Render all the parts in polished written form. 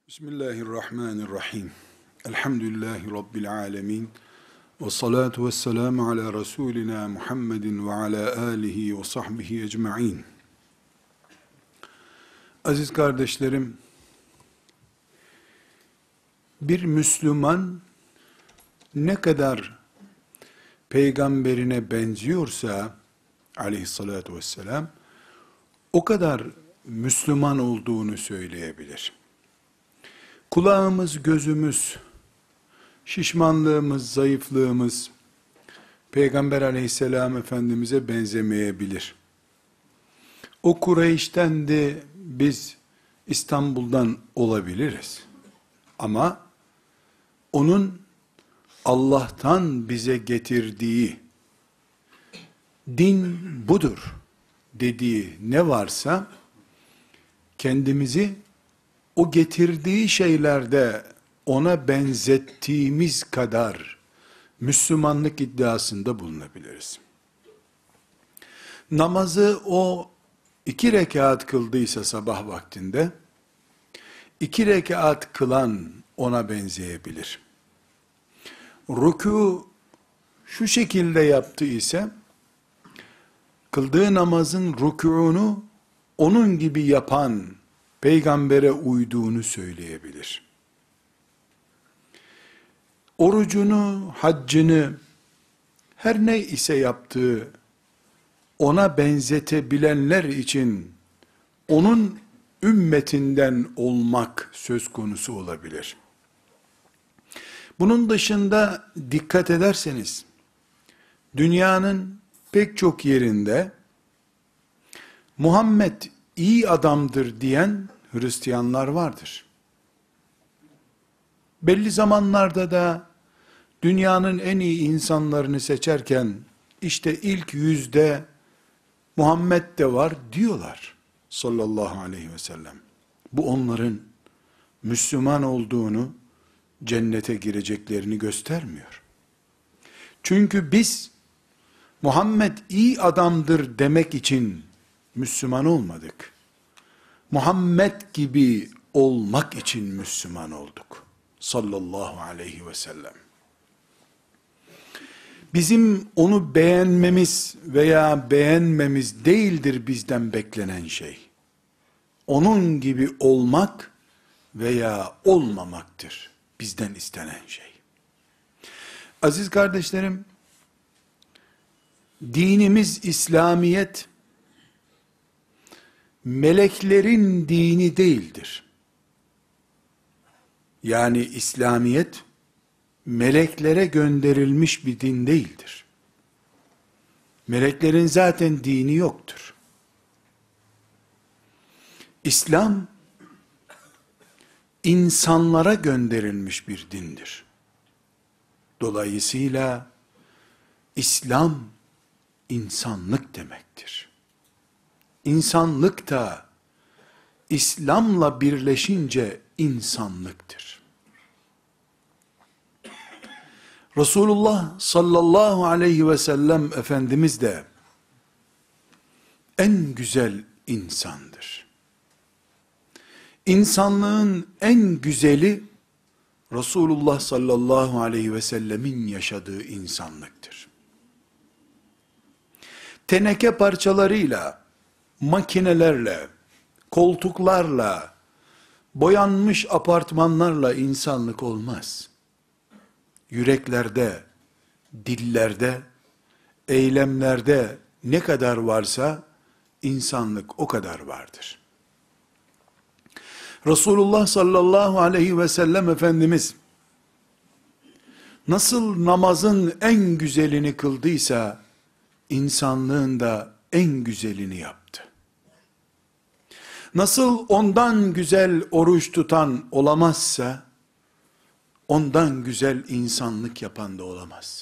Bismillahirrahmanirrahim. Elhamdülillahi Rabbil alemin. Ve salatu ve selamu ala Resulina Muhammedin ve ala alihi ve sahbihi ecma'in. Aziz kardeşlerim, bir Müslüman ne kadar peygamberine benziyorsa aleyhissalatu vesselam, o kadar Müslüman olduğunu söyleyebilir. Kulağımız, gözümüz, şişmanlığımız, zayıflığımız Peygamber aleyhisselam efendimize benzemeyebilir. O Kureyş'tendi, biz İstanbul'dan olabiliriz. Ama onun Allah'tan bize getirdiği din budur dediği ne varsa kendimizi o getirdiği şeylerde ona benzettiğimiz kadar Müslümanlık iddiasında bulunabiliriz. Namazı o 2 rekat kıldıysa sabah vaktinde, 2 rekat kılan ona benzeyebilir. Rükû şu şekilde yaptı ise, kıldığı namazın rükûnu onun gibi yapan peygambere uyduğunu söyleyebilir. Orucunu, haccını, her ne ise yaptığı, ona benzetebilenler için onun ümmetinden olmak söz konusu olabilir. Bunun dışında dikkat ederseniz, dünyanın pek çok yerinde Muhammed iyi adamdır diyen Hristiyanlar vardır. Belli zamanlarda da dünyanın en iyi insanlarını seçerken işte ilk 100'de Muhammed de var diyorlar sallallahu aleyhi ve sellem. Bu onların Müslüman olduğunu, cennete gireceklerini göstermiyor. Çünkü biz Muhammed iyi adamdır demek için Müslüman olmadık. Muhammed gibi olmak için Müslüman olduk. Sallallahu aleyhi ve sellem. Bizim onu beğenmemiz veya beğenmemiz değildir bizden beklenen şey. Onun gibi olmak veya olmamaktır bizden istenen şey. Aziz kardeşlerim, dinimiz İslamiyet, meleklerin dini değildir. Yani İslamiyet, meleklere gönderilmiş bir din değildir. Meleklerin zaten dini yoktur. İslam, insanlara gönderilmiş bir dindir. Dolayısıyla, İslam, insanlık demektir. İnsanlık da, İslam'la birleşince insanlıktır. Resulullah sallallahu aleyhi ve sellem Efendimiz de en güzel insandır. İnsanlığın en güzeli Resulullah sallallahu aleyhi ve sellemin yaşadığı insanlıktır. Teneke parçalarıyla, makinelerle, koltuklarla, boyanmış apartmanlarla insanlık olmaz. Yüreklerde, dillerde, eylemlerde ne kadar varsa insanlık o kadar vardır. Resulullah sallallahu aleyhi ve sellem Efendimiz nasıl namazın en güzelini kıldıysa insanlığın da en güzelini yaptı. Nasıl ondan güzel oruç tutan olamazsa, ondan güzel insanlık yapan da olamaz.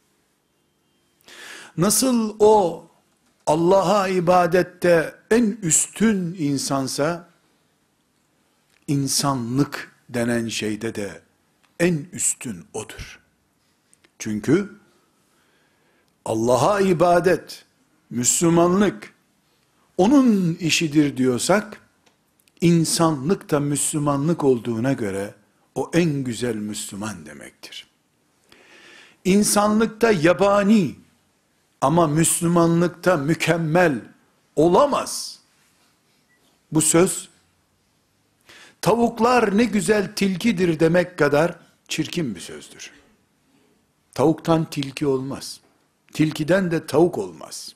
Nasıl o Allah'a ibadette en üstün insansa, insanlık denen şeyde de en üstün odur. Çünkü Allah'a ibadet, Müslümanlık, onun işidir diyorsak, insanlık da Müslümanlık olduğuna göre o en güzel Müslüman demektir. İnsanlıkta yabani ama Müslümanlıkta mükemmel olamaz. Bu söz, tavuklar ne güzel tilkidir demek kadar çirkin bir sözdür. Tavuktan tilki olmaz. Tilkiden de tavuk olmaz.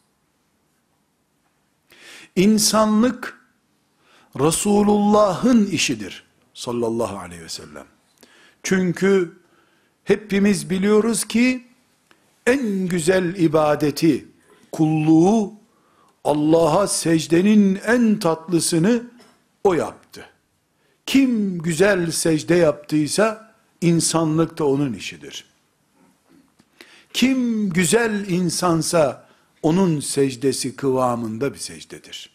İnsanlık, Resulullah'ın işidir sallallahu aleyhi ve sellem. Çünkü hepimiz biliyoruz ki en güzel ibadeti, kulluğu, Allah'a secdenin en tatlısını o yaptı. Kim güzel secde yaptıysa insanlık da onun işidir. Kim güzel insansa onun secdesi kıvamında bir secdedir.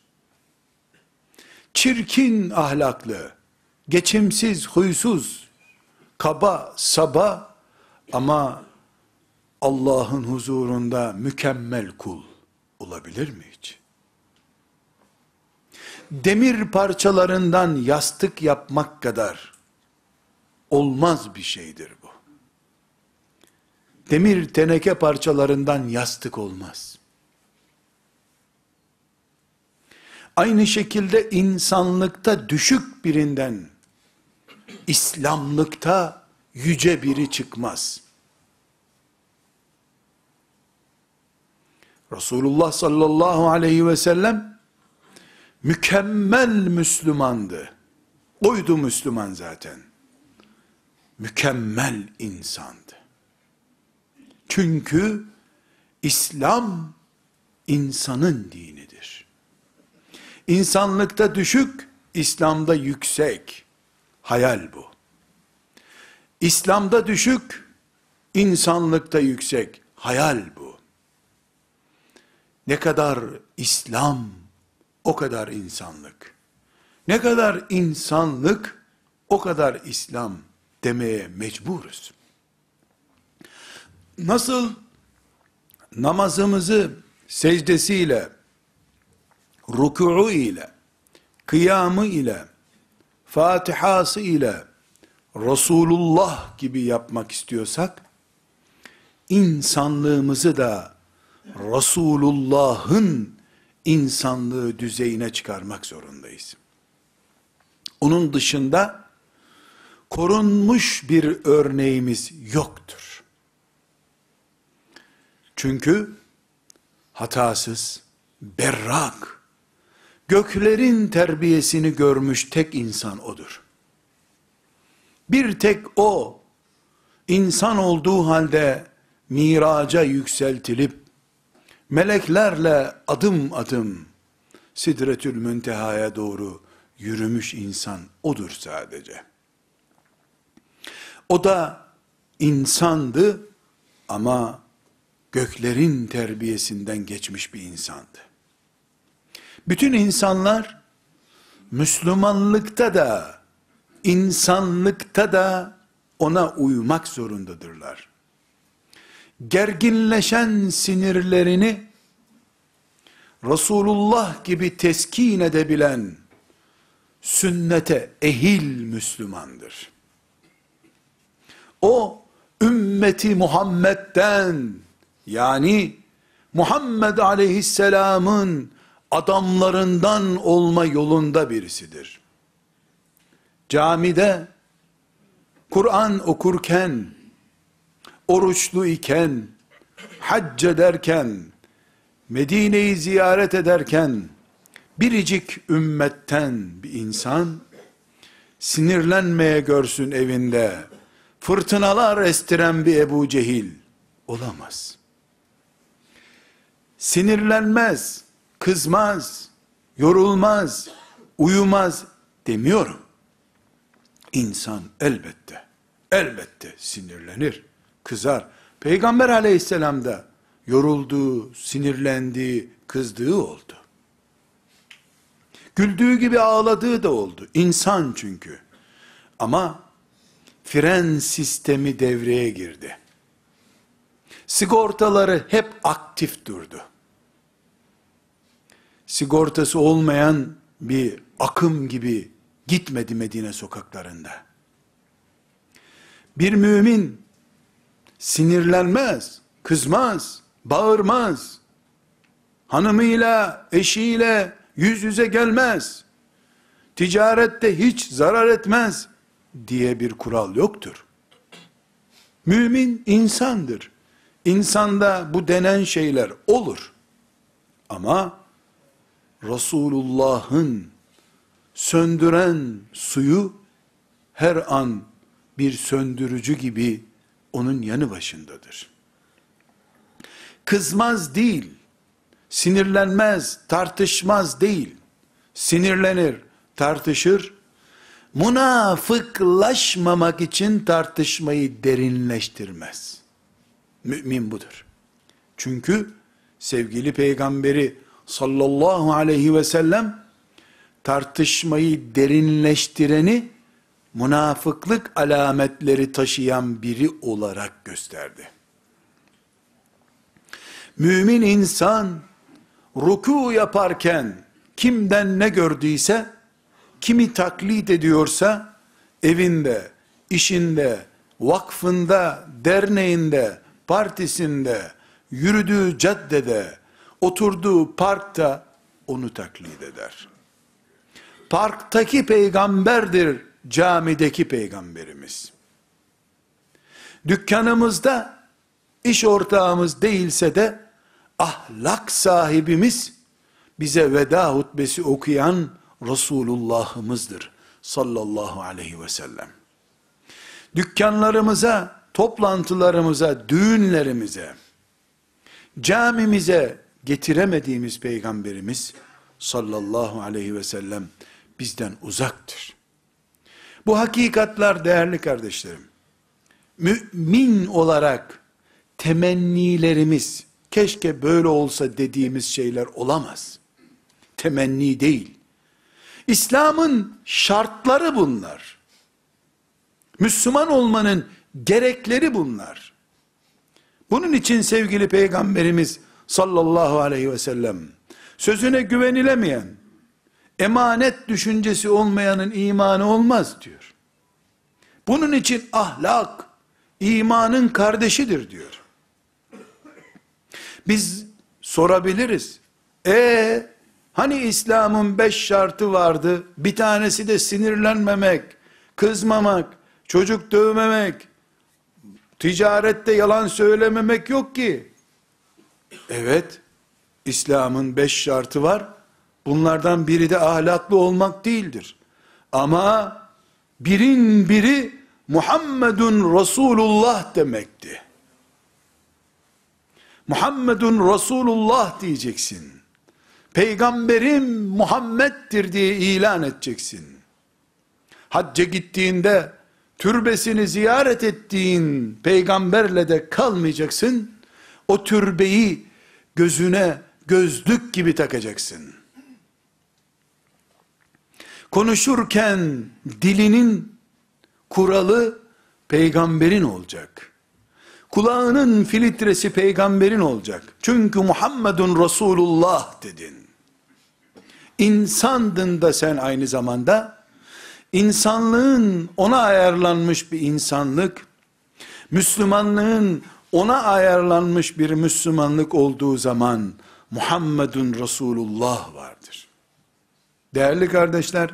Çirkin ahlaklı, geçimsiz, huysuz, kaba, saba ama Allah'ın huzurunda mükemmel kul olabilir mi hiç? Demir parçalarından yastık yapmak kadar olmaz bir şeydir bu. Demir teneke parçalarından yastık olmaz. Aynı şekilde insanlıkta düşük birinden, İslamlıkta yüce biri çıkmaz. Resulullah sallallahu aleyhi ve sellem mükemmel Müslümandı. Oydu Müslüman zaten. Mükemmel insandı. Çünkü İslam insanın dinidir. İnsanlıkta düşük, İslam'da yüksek. Hayal bu. İslam'da düşük, insanlıkta yüksek. Hayal bu. Ne kadar İslam, o kadar insanlık. Ne kadar insanlık, o kadar İslam demeye mecburuz. Nasıl namazımızı secdesiyle, rükûu ile, kıyamı ile, Fatihası ile Resulullah gibi yapmak istiyorsak, insanlığımızı da Resulullah'ın insanlığı düzeyine çıkarmak zorundayız. Onun dışında korunmuş bir örneğimiz yoktur. Çünkü hatasız, berrak, göklerin terbiyesini görmüş tek insan odur. Bir tek o, insan olduğu halde miraca yükseltilip, meleklerle adım adım Sidretül Münteha'ya doğru yürümüş insan odur sadece. O da insandı ama göklerin terbiyesinden geçmiş bir insandı. Bütün insanlar Müslümanlıkta da insanlıkta da ona uymak zorundadırlar. Gerginleşen sinirlerini Resulullah gibi teskin edebilen sünnete ehil Müslümandır. O ümmeti Muhammed'den, yani Muhammed aleyhisselamın adamlarından olma yolunda birisidir. Camide Kur'an okurken, oruçlu iken, hac ederken, Medine'yi ziyaret ederken, biricik ümmetten bir insan, sinirlenmeye görsün evinde, fırtınalar estiren bir Ebu Cehil olamaz. Sinirlenmez, kızmaz, yorulmaz, uyumaz demiyorum. İnsan elbette sinirlenir, kızar. Peygamber aleyhisselam da yorulduğu, sinirlendiği, kızdığı oldu. Güldüğü gibi ağladığı da oldu. İnsan çünkü. Ama fren sistemi devreye girdi. Sigortaları hep aktif durdu. Sigortası olmayan bir akım gibi gitmedi Medine sokaklarında. Bir mümin sinirlenmez, kızmaz, bağırmaz, hanımıyla, eşiyle yüz yüze gelmez, ticarette hiç zarar etmez diye bir kural yoktur. Mümin insandır. İnsanda bu denen şeyler olur. Ama Resulullah'ın söndüren suyu her an bir söndürücü gibi onun yanı başındadır. Kızmaz değil, sinirlenmez, tartışmaz değil. Sinirlenir, tartışır. Münafıklaşmamak için tartışmayı derinleştirmez. Mümin budur. Çünkü sevgili peygamberi sallallahu aleyhi ve sellem tartışmayı derinleştireni münafıklık alametleri taşıyan biri olarak gösterdi. Mümin insan ruku yaparken kimden ne gördüyse, kimi taklit ediyorsa, evinde, işinde, vakfında, derneğinde, partisinde, yürüdüğü caddede, oturduğu parkta onu taklit eder. Parktaki peygamberdir camideki peygamberimiz. Dükkanımızda iş ortağımız değilse de ahlak sahibimiz, bize veda hutbesi okuyan Resulullah'ımızdır sallallahu aleyhi ve sellem. Dükkanlarımıza, toplantılarımıza, düğünlerimize, camimize getiremediğimiz peygamberimiz sallallahu aleyhi ve sellem bizden uzaktır. Bu hakikatler değerli kardeşlerim, mümin olarak temennilerimiz, keşke böyle olsa dediğimiz şeyler olamaz. Temenni değil. İslam'ın şartları bunlar. Müslüman olmanın gerekleri bunlar. Bunun için sevgili peygamberimiz sallallahu aleyhi ve sellem, sözüne güvenilemeyen, emanet düşüncesi olmayanın imanı olmaz diyor. Bunun için ahlak, imanın kardeşidir diyor. Biz sorabiliriz. Hani İslam'ın 5 şartı vardı, bir tanesi de sinirlenmemek, kızmamak, çocuk dövmemek, ticarette yalan söylememek yok ki. Evet, İslam'ın 5 şartı var. Bunlardan biri de ahlaklı olmak değildir. Ama birin biri Muhammedun Resulullah demekti. Muhammedun Resulullah diyeceksin. Peygamberim Muhammed'dir diye ilan edeceksin. Hacca gittiğinde türbesini ziyaret ettiğin peygamberle de kalmayacaksın. O türbeyi gözüne gözlük gibi takacaksın. Konuşurken dilinin kuralı peygamberin olacak. Kulağının filtresi peygamberin olacak. Çünkü Muhammedun Resulullah dedin. İnsandın da sen aynı zamanda, insanlığın ona ayarlanmış bir insanlık, Müslümanlığın ona ayarlanmış bir Müslümanlık olduğu zaman, Muhammedun Resulullah vardır. Değerli kardeşler,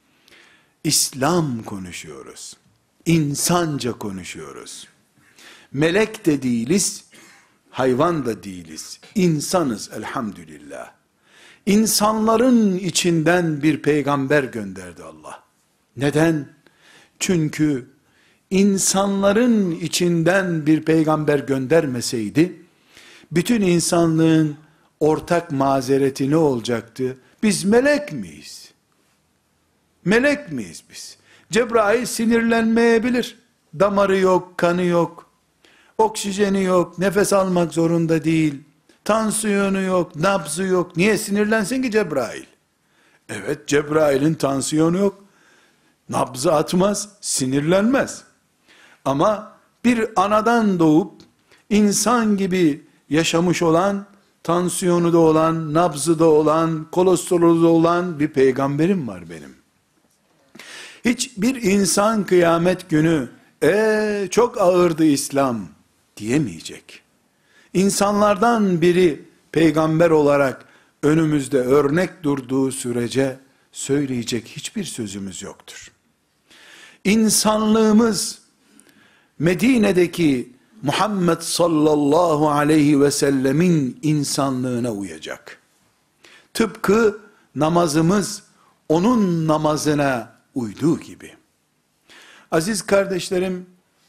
İslam konuşuyoruz. İnsanca konuşuyoruz. Melek de değiliz, hayvan da değiliz. İnsanız elhamdülillah. İnsanların içinden bir peygamber gönderdi Allah. Neden? Çünkü insanların içinden bir peygamber göndermeseydi, bütün insanlığın ortak mazereti ne olacaktı? Biz melek miyiz? Melek miyiz biz? Cebrail sinirlenmeyebilir. Damarı yok, kanı yok, oksijeni yok, nefes almak zorunda değil, tansiyonu yok, nabzı yok. Niye sinirlensin ki Cebrail? Evet, Cebrail'in tansiyonu yok, nabzı atmaz, sinirlenmez. Ama bir anadan doğup insan gibi yaşamış olan, tansiyonu da olan, nabzı da olan, kolesterolü de olan bir peygamberim var benim. Hiçbir insan kıyamet günü çok ağırdı İslam diyemeyecek. İnsanlardan biri peygamber olarak önümüzde örnek durduğu sürece söyleyecek hiçbir sözümüz yoktur. İnsanlığımız Medine'deki Muhammed sallallahu aleyhi ve sellemin insanlığına uyacak. Tıpkı namazımız onun namazına uyduğu gibi. Aziz kardeşlerim,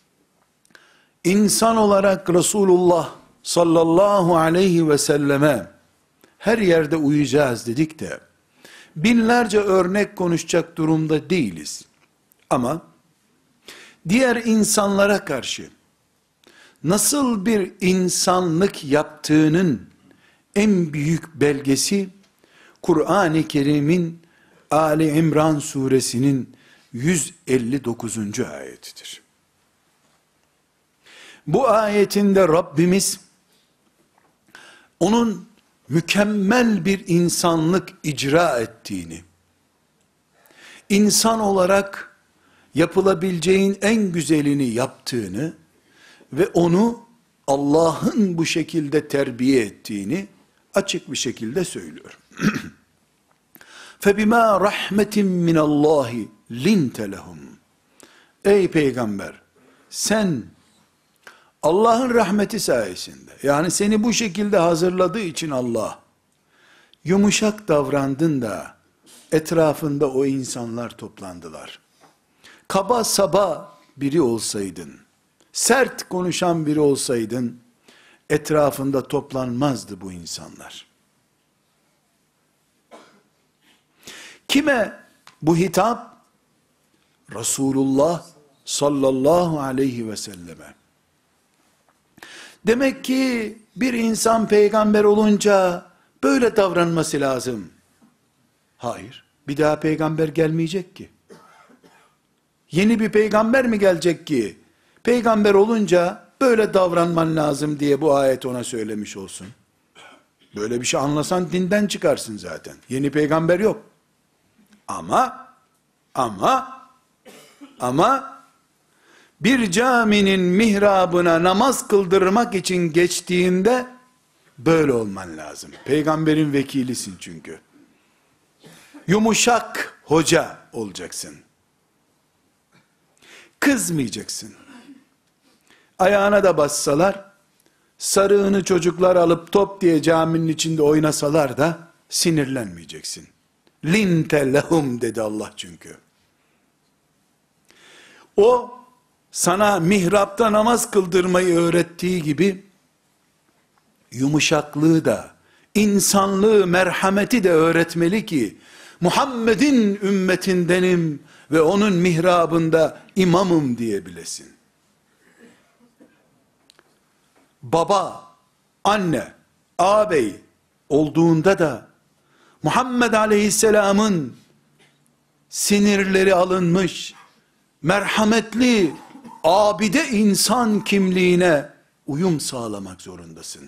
insan olarak Resulullah sallallahu aleyhi ve selleme her yerde uyacağız dedik de, binlerce örnek konuşacak durumda değiliz. Ama diğer insanlara karşı nasıl bir insanlık yaptığının en büyük belgesi, Kur'an-ı Kerim'in Ali İmran suresinin 159. ayetidir. Bu ayetinde Rabbimiz, onun mükemmel bir insanlık icra ettiğini, insan olarak yapılabileceğin en güzelini yaptığını ve onu Allah'ın bu şekilde terbiye ettiğini açık bir şekilde söylüyor. فَبِمَا رَحْمَةٍ مِّنَ اللّٰهِ لِنْتَ لَهُمْ. Ey peygamber, sen Allah'ın rahmeti sayesinde, yani seni bu şekilde hazırladığı için Allah, yumuşak davrandın da etrafında o insanlar toplandılar. Kaba saba biri olsaydın, sert konuşan biri olsaydın, etrafında toplanmazdı bu insanlar. Kime bu hitap? Resulullah sallallahu aleyhi ve selleme. Demek ki bir insan peygamber olunca böyle davranması lazım. Hayır, bir daha peygamber gelmeyecek ki. Yeni bir peygamber mi gelecek ki? Peygamber olunca böyle davranman lazım diye bu ayet ona söylemiş olsun. Böyle bir şey anlasan dinden çıkarsın zaten. Yeni peygamber yok. Ama bir caminin mihrabına namaz kıldırmak için geçtiğinde böyle olman lazım. Peygamberin vekilisin çünkü. Yumuşak hoca olacaksın. Kızmayacaksın. Ayağına da bassalar, sarığını çocuklar alıp top diye caminin içinde oynasalar da sinirlenmeyeceksin. Linte lehum dedi Allah çünkü. O sana mihrapta namaz kıldırmayı öğrettiği gibi yumuşaklığı da, insanlığı, merhameti de öğretmeli ki Muhammed'in ümmetindenim ve onun mihrabında imamım diyebilesin. Baba, anne, ağabey olduğunda da Muhammed Aleyhisselam'ın sinirleri alınmış, merhametli, abide insan kimliğine uyum sağlamak zorundasın.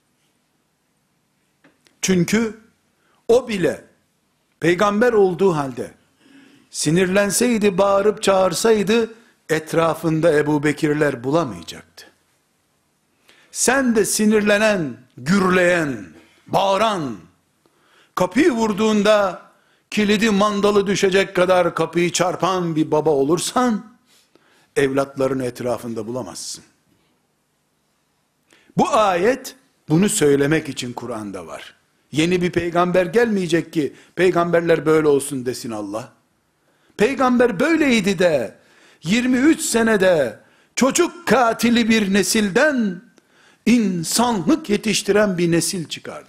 Çünkü o bile peygamber olduğu halde sinirlenseydi, bağırıp çağırsaydı etrafında Ebu Bekirler bulamayacaktı. Sen de sinirlenen, gürleyen, bağıran, kapıyı vurduğunda kilidi mandalı düşecek kadar kapıyı çarpan bir baba olursan, evlatlarını etrafında bulamazsın. Bu ayet, bunu söylemek için Kur'an'da var. Yeni bir peygamber gelmeyecek ki, peygamberler böyle olsun desin Allah. Peygamber böyleydi de, 23 senede, çocuk katili bir nesilden, insanlık yetiştiren bir nesil çıkardı.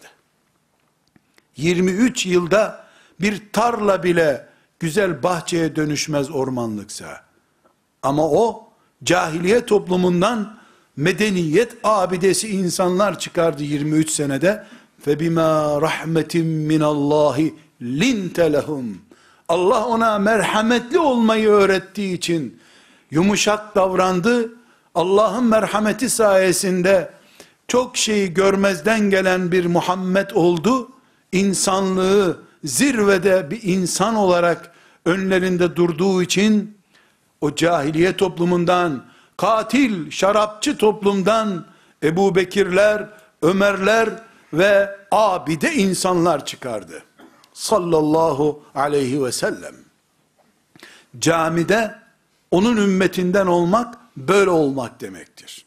23 yılda bir tarla bile güzel bahçeye dönüşmez ormanlıksa. Ama o cahiliye toplumundan medeniyet abidesi insanlar çıkardı 23 senede. فَبِمَا رَحْمَةٍ مِّنَ اللّٰهِ لِنْتَ لَهُمْ. Allah ona merhametli olmayı öğrettiği için yumuşak davrandı. Allah'ın merhameti sayesinde çok şeyi görmezden gelen bir Muhammed oldu. İnsanlığı zirvede bir insan olarak önlerinde durduğu için o cahiliye toplumundan, katil, şarapçı toplumdan Ebu Bekirler, Ömerler ve abide insanlar çıkardı. Sallallahu aleyhi ve sellem. Camide onun ümmetinden olmak, böyle olmak demektir.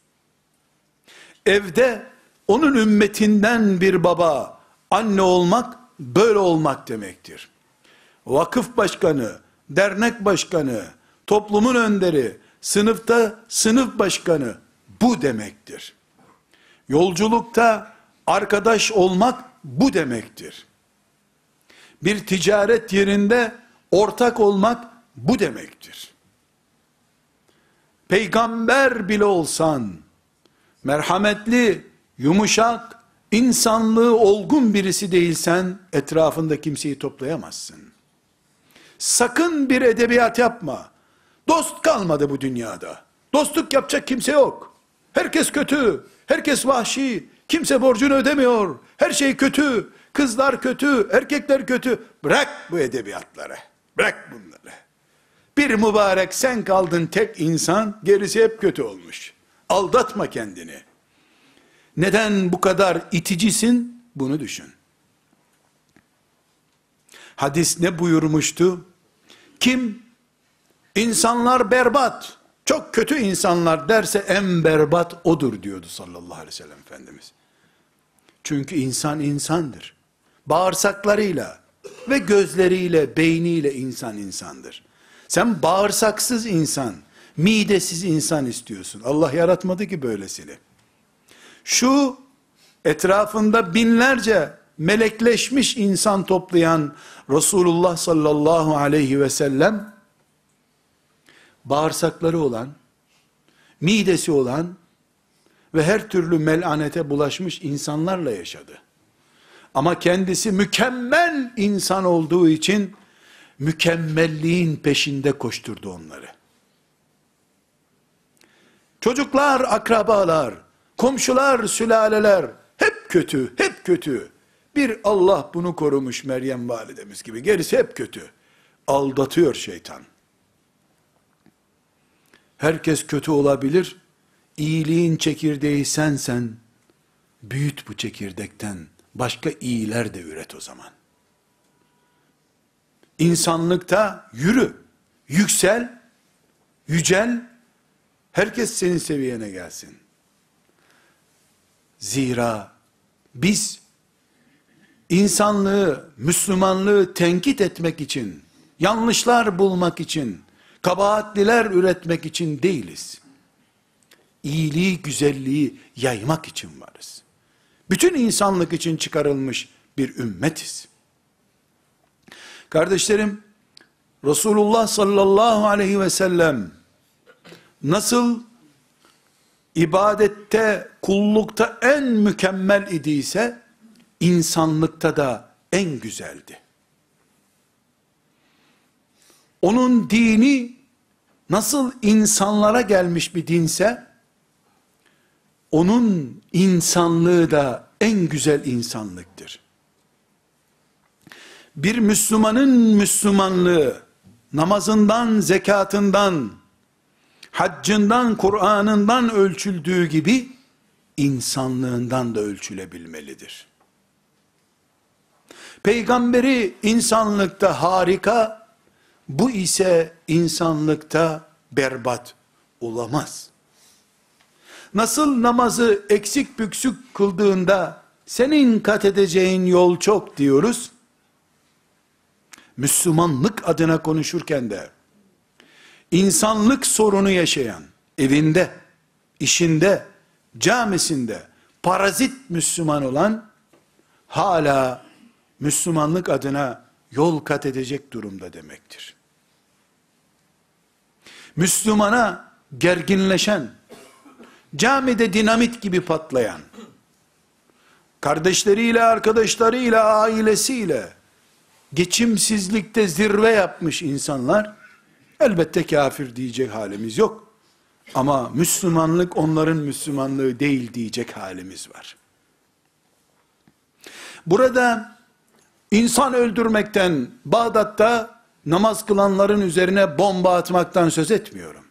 Evde onun ümmetinden bir baba, anne olmak, böyle olmak demektir. Vakıf başkanı, dernek başkanı, toplumun önderi, sınıfta sınıf başkanı, bu demektir. Yolculukta arkadaş olmak, bu demektir. Bir ticaret yerinde ortak olmak, bu demektir. Peygamber bile olsan, merhametli, yumuşak, insanlığı olgun birisi değilsen, etrafında kimseyi toplayamazsın. Sakın bir edebiyat yapma. Dost kalmadı bu dünyada. Dostluk yapacak kimse yok. Herkes kötü, herkes vahşi, kimse borcunu ödemiyor, her şey kötü, kızlar kötü, erkekler kötü. Bırak bu edebiyatları, bırak bunları. Bir mübarek sen kaldın tek insan, gerisi hep kötü olmuş. Aldatma kendini. Neden bu kadar iticisin? Bunu düşün. Hadis ne buyurmuştu? Kim insanlar berbat, çok kötü insanlar derse en berbat odur diyordu sallallahu aleyhi ve sellem Efendimiz. Çünkü insan insandır. Bağırsaklarıyla ve gözleriyle, beyniyle insan insandır. Sen bağırsaksız insan, midesiz insan istiyorsun. Allah yaratmadı ki böylesini. Şu etrafında binlerce melekleşmiş insan toplayan Resulullah sallallahu aleyhi ve sellem, bağırsakları olan, midesi olan ve her türlü melanete bulaşmış insanlarla yaşadı. Ama kendisi mükemmel insan olduğu için, mükemmelliğin peşinde koşturdu onları. Çocuklar, akrabalar, komşular, sülaleler, hep kötü, hep kötü. Bir Allah bunu korumuş Meryem validemiz gibi, gerisi hep kötü. Aldatıyor şeytan. Herkes kötü olabilir, iyiliğin çekirdeği sensen, büyüt bu çekirdekten, başka iyiler de üret o zaman. İnsanlıkta yürü, yüksel, yücel, herkes senin seviyene gelsin. Zira biz insanlığı, Müslümanlığı tenkit etmek için, yanlışlar bulmak için, kabahatliler üretmek için değiliz. İyiliği, güzelliği yaymak için varız. Bütün insanlık için çıkarılmış bir ümmetiz. Kardeşlerim, Resulullah sallallahu aleyhi ve sellem nasıl ibadette, kullukta en mükemmel idiyse, insanlıkta da en güzeldi. Onun dini nasıl insanlara gelmiş bir dinse, onun insanlığı da en güzel insanlıktır. Bir Müslümanın Müslümanlığı, namazından, zekatından, haccından, Kur'an'ından ölçüldüğü gibi, insanlığından da ölçülebilmelidir. Peygamberi insanlıkta harika, bu ise insanlıkta berbat olamaz. Nasıl namazı eksik büksük kıldığında, senin kat edeceğin yol çok diyoruz, Müslümanlık adına konuşurken de, insanlık sorunu yaşayan, evinde, işinde, camisinde, parazit Müslüman olan, hala Müslümanlık adına yol kat edecek durumda demektir. Müslümana gerginleşen, camide dinamit gibi patlayan, kardeşleriyle, arkadaşlarıyla, ailesiyle, geçimsizlikte zirve yapmış insanlar, elbette kafir diyecek halimiz yok. Ama Müslümanlık onların Müslümanlığı değil diyecek halimiz var. Burada insan öldürmekten Bağdat'ta namaz kılanların üzerine bomba atmaktan söz etmiyorum.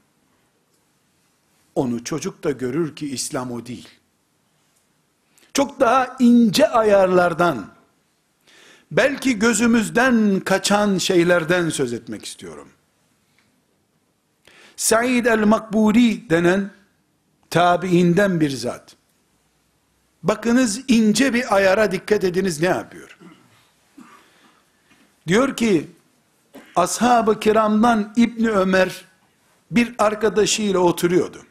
Onu çocuk da görür ki İslam o değil. Çok daha ince ayarlardan, belki gözümüzden kaçan şeylerden söz etmek istiyorum. Said el-Makburi denen tabiinden bir zat. Bakınız, ince bir ayara dikkat ediniz ne yapıyor. Diyor ki, ashab-ı kiramdan İbni Ömer bir arkadaşıyla oturuyordu.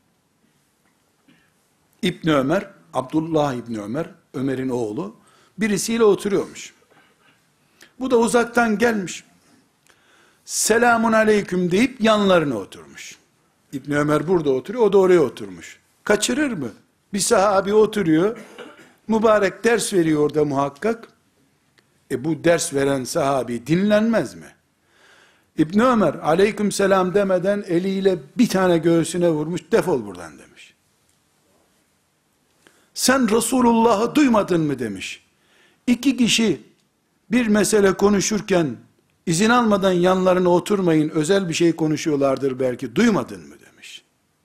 İbni Ömer, Abdullah İbni Ömer, Ömer'in oğlu, birisiyle oturuyormuş. Bu da uzaktan gelmiş. Selamun aleyküm deyip yanlarına oturmuş. İbni Ömer burada oturuyor, o da oraya oturmuş. Kaçırır mı? Bir sahabi oturuyor, mübarek ders veriyor orada muhakkak. Bu ders veren sahabi dinlenmez mi? İbni Ömer aleyküm selam demeden eliyle bir tane göğsüne vurmuş, defol buradan demiş. Sen Resulullah'ı duymadın mı demiş. İki kişi bir mesele konuşurken izin almadan yanlarına oturmayın, özel bir şey konuşuyorlardır belki, duymadın mı demiş.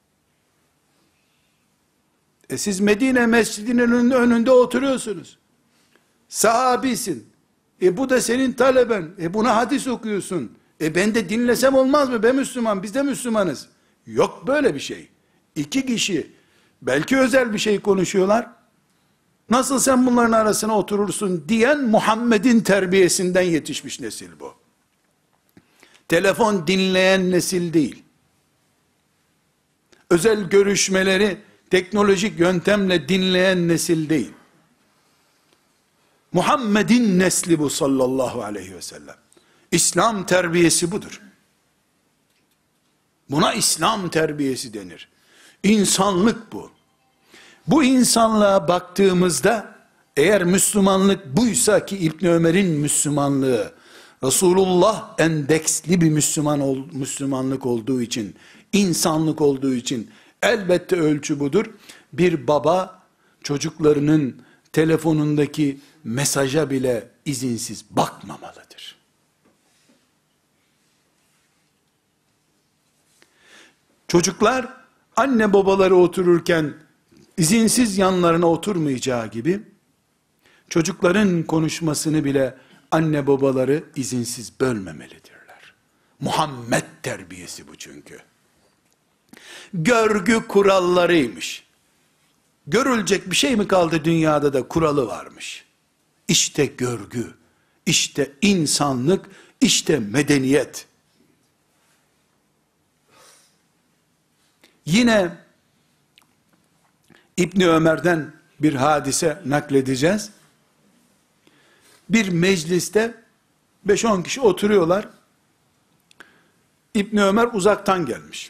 Siz Medine Mescidi'nin önünde oturuyorsunuz. Sahabisin. Bu da senin taleben. Buna hadis okuyorsun. Ben de dinlesem olmaz mı? Ben Müslüman, biz de Müslümanız. Yok böyle bir şey. İki kişi belki özel bir şey konuşuyorlar. Nasıl sen bunların arasına oturursun diyen Muhammed'in terbiyesinden yetişmiş nesil bu. Telefon dinleyen nesil değil. Özel görüşmeleri teknolojik yöntemle dinleyen nesil değil. Muhammed'in nesli bu sallallahu aleyhi ve sellem. İslam terbiyesi budur. Buna İslam terbiyesi denir. İnsanlık bu. Bu insanlığa baktığımızda, eğer Müslümanlık buysa ki İbn Ömer'in Müslümanlığı, Resulullah endeksli bir Müslümanlık olduğu için, insanlık olduğu için, elbette ölçü budur. Bir baba çocuklarının telefonundaki mesaja bile izinsiz bakmamalıdır. Çocuklar anne babaları otururken izinsiz yanlarına oturmayacağı gibi, çocukların konuşmasını bile anne babaları izinsiz bölmemelidirler. Muhammed terbiyesi bu çünkü. Görgü kurallarıymış. Görülecek bir şey mi kaldı dünyada da kuralı varmış. İşte görgü, işte insanlık, işte medeniyet. Yine İbni Ömer'den bir hadise nakledeceğiz. Bir mecliste 5-10 kişi oturuyorlar. İbni Ömer uzaktan gelmiş.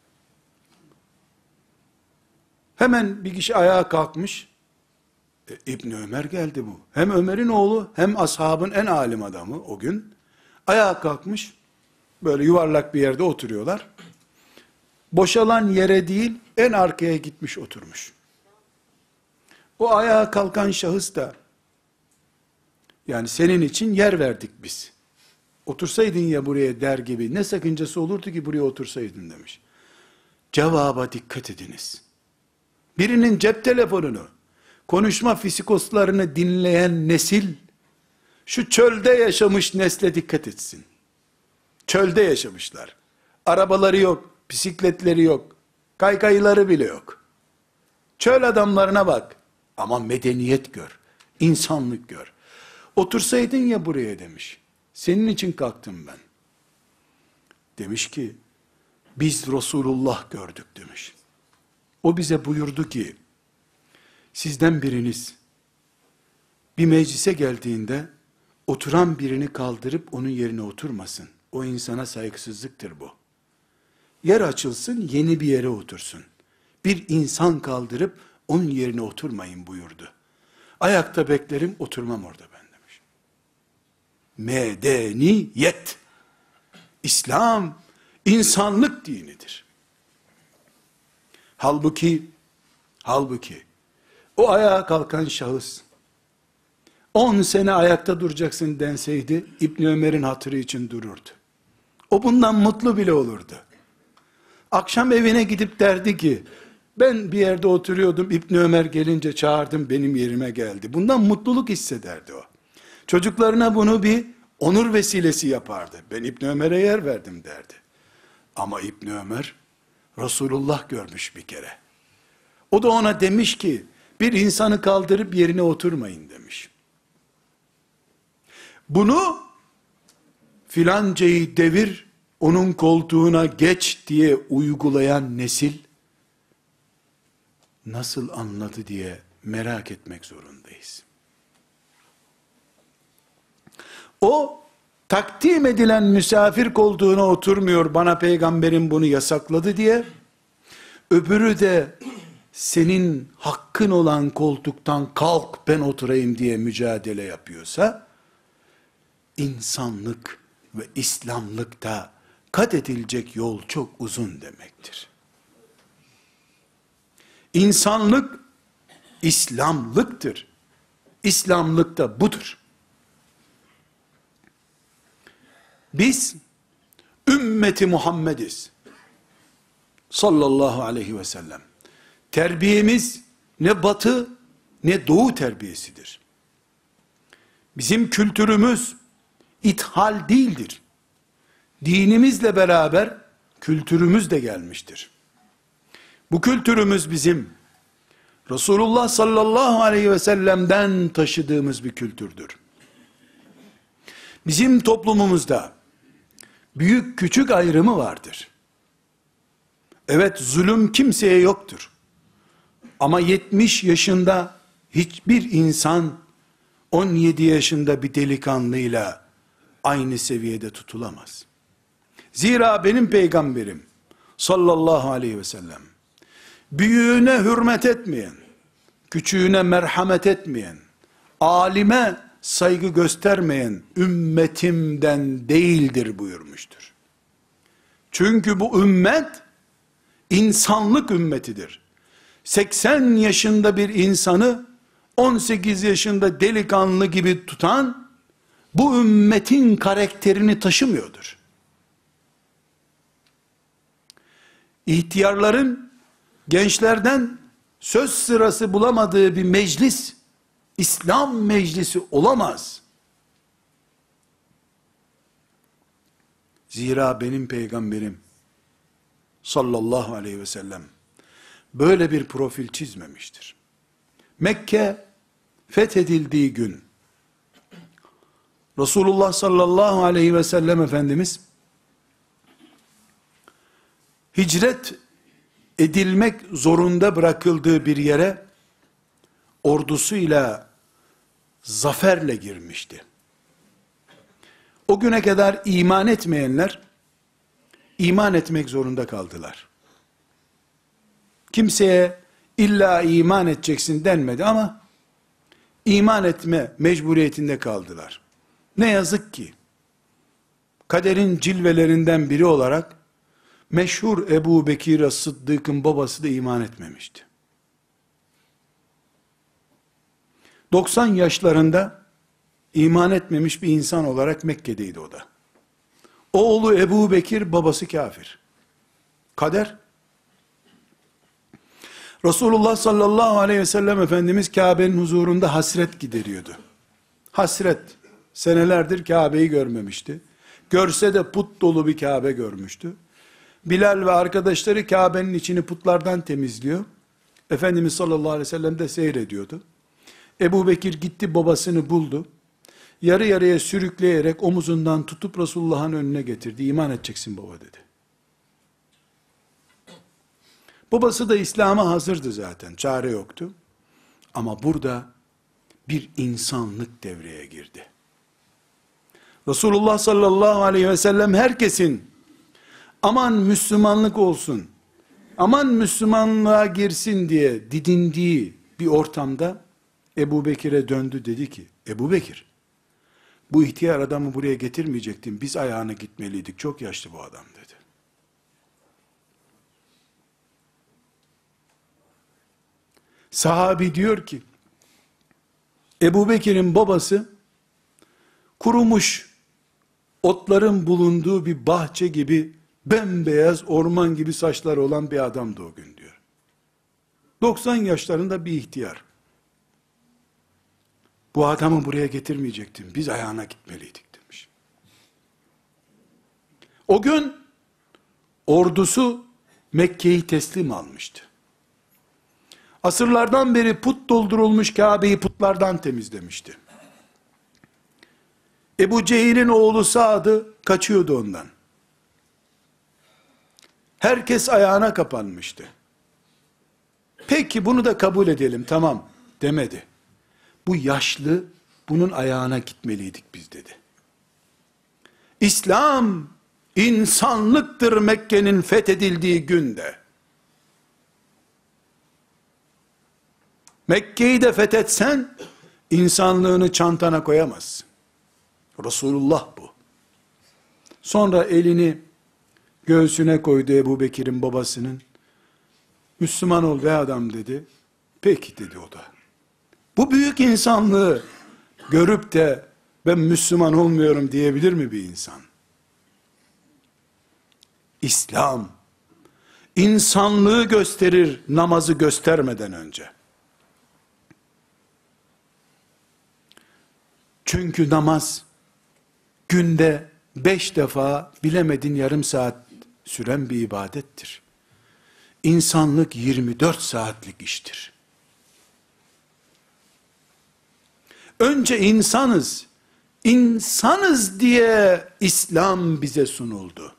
Hemen bir kişi ayağa kalkmış. İbni Ömer geldi bu. Hem Ömer'in oğlu hem ashabın en alim adamı o gün. Ayağa kalkmış. Böyle yuvarlak bir yerde oturuyorlar. Boşalan yere değil, en arkaya gitmiş oturmuş. O ayağa kalkan şahıs da, yani senin için yer verdik biz. Otursaydın ya buraya der gibi, ne sakıncası olurdu ki buraya otursaydın demiş. Cevaba dikkat ediniz. Birinin cep telefonunu, konuşma fisikoslarını dinleyen nesil, şu çölde yaşamış nesle dikkat etsin. Çölde yaşamışlar. Arabaları yok, bisikletleri yok, kaykayları bile yok. Çöl adamlarına bak. Ama medeniyet gör, insanlık gör. Otursaydın ya buraya demiş. Senin için kalktım ben. Demiş ki, biz Resulullah gördük demiş. O bize buyurdu ki, sizden biriniz bir meclise geldiğinde oturan birini kaldırıp onun yerine oturmasın. O insana saygısızlıktır bu. Yer açılsın, yeni bir yere otursun. Bir insan kaldırıp onun yerine oturmayın buyurdu. Ayakta beklerim, oturmam orada ben demiş. Medeniyet. İslam, insanlık dinidir. Halbuki, o ayağa kalkan şahıs, 10 sene ayakta duracaksın denseydi, İbni Ömer'in hatırı için dururdu. O bundan mutlu bile olurdu. Akşam evine gidip derdi ki, ben bir yerde oturuyordum, İbni Ömer gelince çağırdım, benim yerime geldi. Bundan mutluluk hissederdi o. Çocuklarına bunu bir onur vesilesi yapardı. Ben İbni Ömer'e yer verdim derdi. Ama İbni Ömer, Resulullah görmüş bir kere. O da ona demiş ki, bir insanı kaldırıp yerine oturmayın demiş. Bunu filancayı devir, onun koltuğuna geç diye uygulayan nesil, nasıl anladı diye merak etmek zorundayız. O, takdim edilen misafir koltuğuna oturmuyor, bana peygamberim bunu yasakladı diye, öbürü de senin hakkın olan koltuktan kalk ben oturayım diye mücadele yapıyorsa, insanlık ve İslamlıkta kat edilecek yol çok uzun demektir. İnsanlık, İslamlıktır. İslamlık da budur. Biz, ümmeti Muhammediz. Sallallahu aleyhi ve sellem. Terbiyemiz ne batı ne doğu terbiyesidir. Bizim kültürümüz ithal değildir. Dinimizle beraber kültürümüz de gelmiştir. Bu kültürümüz bizim Resulullah sallallahu aleyhi ve sellem'den taşıdığımız bir kültürdür. Bizim toplumumuzda büyük küçük ayrımı vardır. Evet, zulüm kimseye yoktur. Ama 70 yaşında hiçbir insan 17 yaşında bir delikanlıyla aynı seviyede tutulamaz. Zira benim peygamberim sallallahu aleyhi ve sellem büyüğüne hürmet etmeyen, küçüğüne merhamet etmeyen, alime saygı göstermeyen ümmetimden değildir buyurmuştur. Çünkü bu ümmet insanlık ümmetidir. 80 yaşında bir insanı 18 yaşında delikanlı gibi tutan bu ümmetin karakterini taşımıyordur. İhtiyarların gençlerden söz sırası bulamadığı bir meclis İslam meclisi olamaz. Zira benim peygamberim sallallahu aleyhi ve sellem böyle bir profil çizmemiştir. Mekke fethedildiği gün Resulullah sallallahu aleyhi ve sellem Efendimiz hicret edilmek zorunda bırakıldığı bir yere ordusuyla zaferle girmişti. O güne kadar iman etmeyenler iman etmek zorunda kaldılar. Kimseye illa iman edeceksin denmedi ama iman etme mecburiyetinde kaldılar. Ne yazık ki kaderin cilvelerinden biri olarak meşhur Ebu Bekir As-Sıddık'ın babası da iman etmemişti. 90 yaşlarında iman etmemiş bir insan olarak Mekke'deydi o da. Oğlu Ebu Bekir, babası kafir. Kader. Resulullah sallallahu aleyhi ve sellem Efendimiz Kabe'nin huzurunda hasret gideriyordu. Hasret. Senelerdir Kabe'yi görmemişti. Görse de put dolu bir Kabe görmüştü. Bilal ve arkadaşları Kabe'nin içini putlardan temizliyor. Efendimiz sallallahu aleyhi ve sellem de seyrediyordu. Ebu Bekir gitti babasını buldu. Yarı yarıya sürükleyerek omuzundan tutup Resulullah'ın önüne getirdi. İman edeceksin baba dedi. Babası da İslam'a hazırdı zaten. Çare yoktu. Ama burada bir insanlık devreye girdi. Resulullah sallallahu aleyhi ve sellem herkesin aman Müslümanlık olsun, aman Müslümanlığa girsin diye didindiği bir ortamda Ebu Bekir'e döndü, dedi ki, Ebu Bekir, bu ihtiyar adamı buraya getirmeyecektin, biz ayağına gitmeliydik, çok yaşlı bu adam dedi. Sahabi diyor ki, Ebu Bekir'in babası, kurumuş otların bulunduğu bir bahçe gibi, bembeyaz orman gibi saçları olan bir adamdı o gün diyor. 90 yaşlarında bir ihtiyar. Bu adamı buraya getirmeyecektin, biz ayağına gitmeliydik demiş. O gün ordusu Mekke'yi teslim almıştı. Asırlardan beri put doldurulmuş Kabe'yi putlardan temizlemişti. Ebu Cehil'in oğlu Sa'd'ı kaçıyordu ondan. Herkes ayağına kapanmıştı. Peki bunu da kabul edelim, tamam demedi. Bu yaşlı, bunun ayağına gitmeliydik biz dedi. İslam, insanlıktır Mekke'nin fethedildiği günde. Mekke'yi de fethetsen, insanlığını çantana koyamazsın. Resulullah bu. Sonra elini göğsüne koydu Ebu Bekir'in babasının. Müslüman ol be adam dedi. Peki dedi o da. Bu büyük insanlığı görüp de ben Müslüman olmuyorum diyebilir mi bir insan? İslam, insanlığı gösterir namazı göstermeden önce. Çünkü namaz, günde 5 defa, bilemedin yarım saat süren bir ibadettir. İnsanlık 24 saatlik iştir. Önce insanız diye İslam bize sunuldu.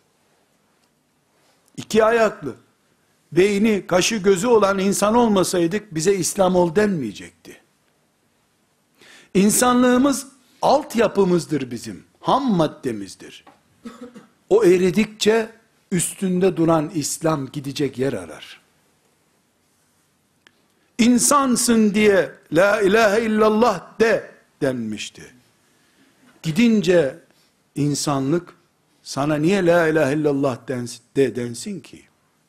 İki ayaklı, beyni, kaşı, gözü olan insan olmasaydık bize İslam ol denmeyecekti. İnsanlığımız altyapımızdır bizim, ham maddemizdir. O eridikçe üstünde duran İslam gidecek yer arar. İnsansın diye la ilahe illallah de denmişti. Gidince insanlık sana niye la ilahe illallah densin ki?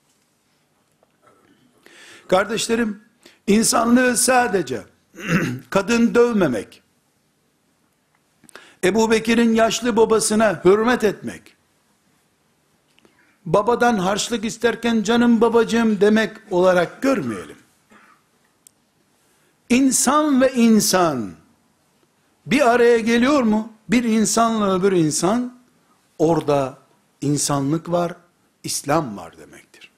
Kardeşlerim, insanlığı sadece kadın dövmemek, Ebu Bekir'in yaşlı babasına hürmet etmek, babadan harçlık isterken canım babacığım demek olarak görmeyelim. İnsan ve insan bir araya geliyor mu? Bir insanla öbür insan, orada insanlık var, İslam var demektir.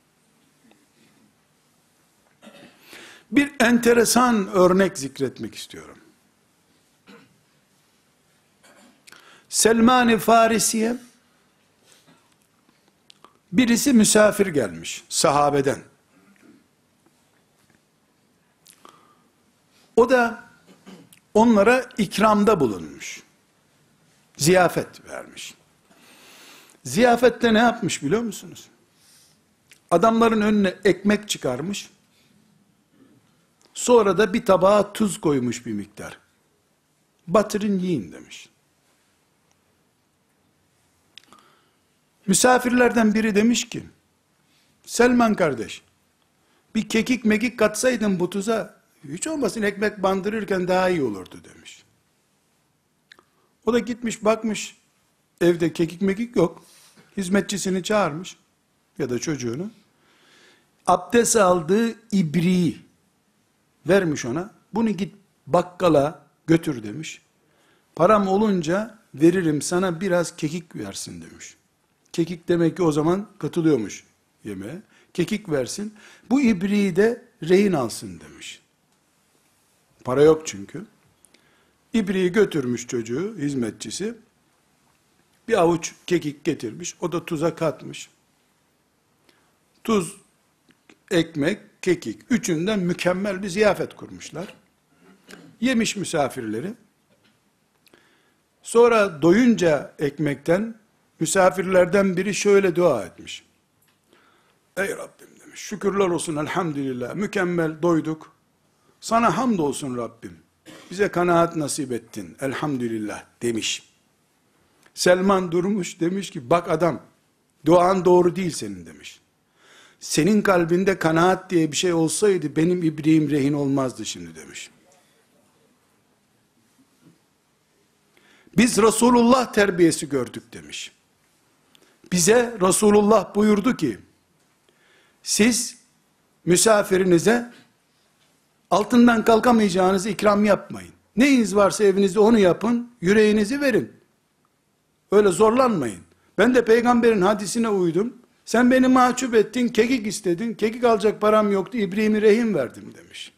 Bir enteresan örnek zikretmek istiyorum. Selman-ı Farisi'ye birisi misafir gelmiş sahabeden. O da onlara ikramda bulunmuş. Ziyafet vermiş. Ziyafette ne yapmış biliyor musunuz? Adamların önüne ekmek çıkarmış. Sonra da bir tabağa tuz koymuş bir miktar. Batırın yiyin demiş. Misafirlerden biri demiş ki, Selman kardeş, bir kekik mekik katsaydın bu tuza, hiç olmasın ekmek bandırırken daha iyi olurdu demiş. O da gitmiş bakmış, evde kekik mekik yok. Hizmetçisini çağırmış, ya da çocuğunu. Abdest aldığı ibriği vermiş ona. Bunu git bakkala götür demiş. Param olunca veririm sana, biraz kekik versin demiş. Kekik demek ki o zaman katılıyormuş yemeğe. Kekik versin. Bu ibriği de rehin alsın demiş. Para yok çünkü. İbriği götürmüş çocuğu, hizmetçisi. Bir avuç kekik getirmiş. O da tuza katmış. Tuz, ekmek, kekik. Üçünden mükemmel bir ziyafet kurmuşlar. Yemiş misafirleri. Sonra doyunca ekmekten, misafirlerden biri şöyle dua etmiş. Ey Rabbim demiş, şükürler olsun elhamdülillah, mükemmel doyduk. Sana hamdolsun Rabbim, bize kanaat nasip ettin elhamdülillah demiş. Selman durmuş, demiş ki bak adam, duan doğru değil senin demiş. Senin kalbinde kanaat diye bir şey olsaydı benim ibriğim rehin olmazdı şimdi demiş. Biz Resulullah terbiyesi gördük demiş. Bize Resulullah buyurdu ki, siz misafirinize altından kalkamayacağınız ikram yapmayın. Neyiniz varsa evinizde onu yapın, yüreğinizi verin. Öyle zorlanmayın. Ben de peygamberin hadisine uydum. Sen beni mahcup ettin, kekik istedin. Kekik alacak param yoktu, İbrahim'i rehin verdim demiş.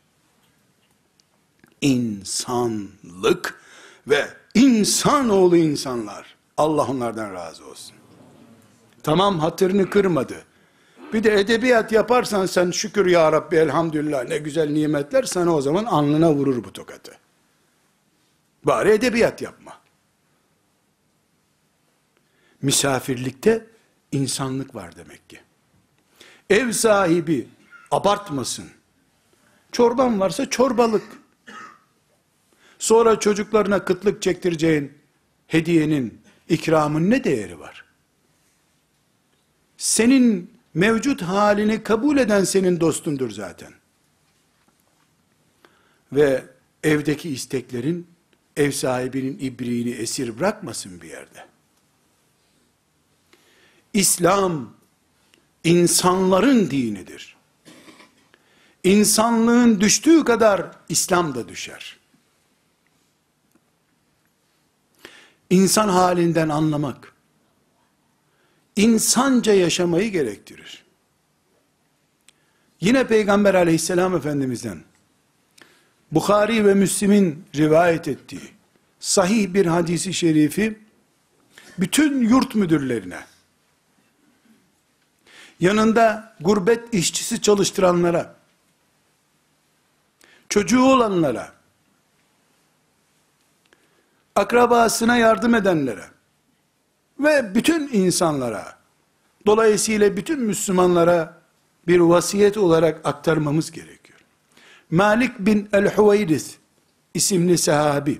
İnsanlık ve insanoğlu insanlar. Allah onlardan razı olsun. Tamam, hatırını kırmadı. Bir de edebiyat yaparsan sen, şükür ya Rabbi elhamdülillah ne güzel nimetler, sana o zaman alnına vurur bu tokatı. Bari edebiyat yapma. Misafirlikte insanlık var demek ki. Ev sahibi abartmasın. Çorban varsa çorbalık. Sonra çocuklarına kıtlık çektireceğin hediyenin, ikramın ne değeri var? Senin mevcut halini kabul eden senin dostundur zaten. Ve evdeki isteklerin ev sahibinin ibriğini esir bırakmasın bir yerde. İslam insanların dinidir. İnsanlığın düştüğü kadar İslam da düşer. İnsan halinden anlamak, insanca yaşamayı gerektirir. Yine Peygamber aleyhisselam Efendimiz'den, Bukhari ve Müslim'in rivayet ettiği sahih bir hadisi şerifi, bütün yurt müdürlerine, yanında gurbet işçisi çalıştıranlara, çocuğu olanlara, akrabasına yardım edenlere ve bütün insanlara, dolayısıyla bütün Müslümanlara bir vasiyet olarak aktarmamız gerekiyor. Malik bin el-Huveyris isimli sahabi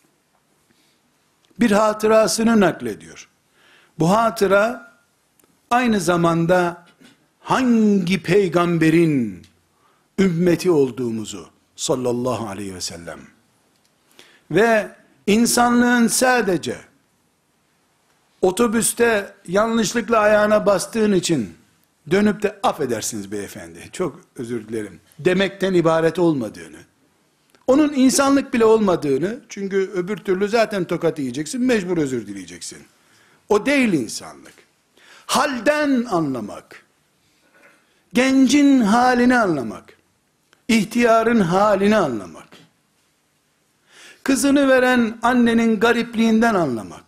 bir hatırasını naklediyor. Bu hatıra aynı zamanda hangi peygamberin ümmeti olduğumuzu sallallahu aleyhi ve sellem ve insanlığın sadece otobüste yanlışlıkla ayağına bastığın için dönüp de affedersiniz beyefendi, çok özür dilerim demekten ibaret olmadığını, onun insanlık bile olmadığını, çünkü öbür türlü zaten tokat yiyeceksin, mecbur özür dileyeceksin. O değil insanlık. Halden anlamak, gencin halini anlamak, ihtiyarın halini anlamak, kızını veren annenin garipliğinden anlamak,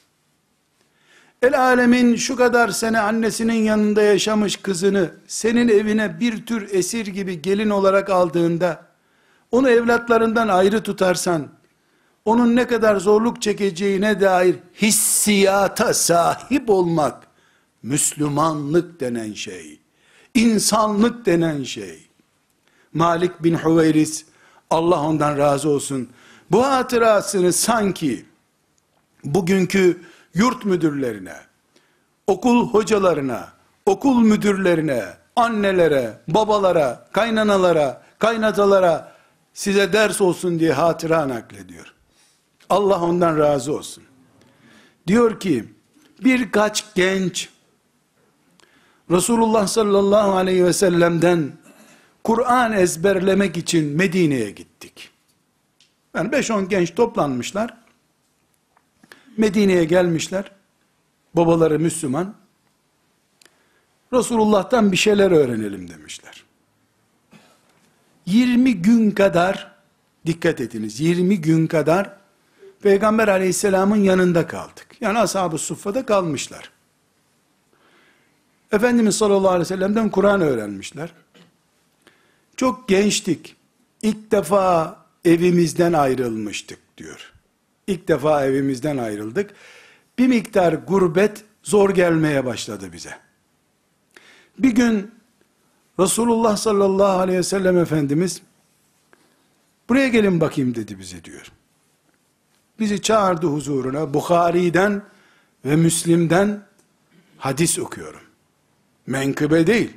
el alemin şu kadar sene annesinin yanında yaşamış kızını senin evine bir tür esir gibi gelin olarak aldığında, onu evlatlarından ayrı tutarsan, onun ne kadar zorluk çekeceğine dair hissiyata sahip olmak, Müslümanlık denen şey, insanlık denen şey. Malik bin Huveyris, Allah ondan razı olsun, bu hatırasını sanki bugünkü yurt müdürlerine, okul hocalarına, okul müdürlerine, annelere, babalara, kaynanalara, kaynatalara size ders olsun diye hatıra naklediyor. Allah ondan razı olsun. Diyor ki, birkaç genç Resulullah sallallahu aleyhi ve sellem'den Kur'an ezberlemek için Medine'ye gittik. Yani 5-10 genç toplanmışlar. Medine'ye gelmişler. Babaları Müslüman. Resulullah'tan bir şeyler öğrenelim demişler. 20 gün kadar, dikkat ediniz, 20 gün kadar Peygamber aleyhisselamın yanında kaldık. Yani ashab-ı suffada kalmışlar. Efendimiz sallallahu aleyhi ve sellem'den Kur'an öğrenmişler. Çok gençtik. İlk defa evimizden ayrılmıştık diyor. İlk defa evimizden ayrıldık. Bir miktar gurbet zor gelmeye başladı bize. Bir gün Resulullah sallallahu aleyhi ve sellem Efendimiz buraya gelin bakayım dedi bize diyor. Bizi çağırdı huzuruna. Bukhari'den ve Müslim'den hadis okuyorum. Menkıbe değil.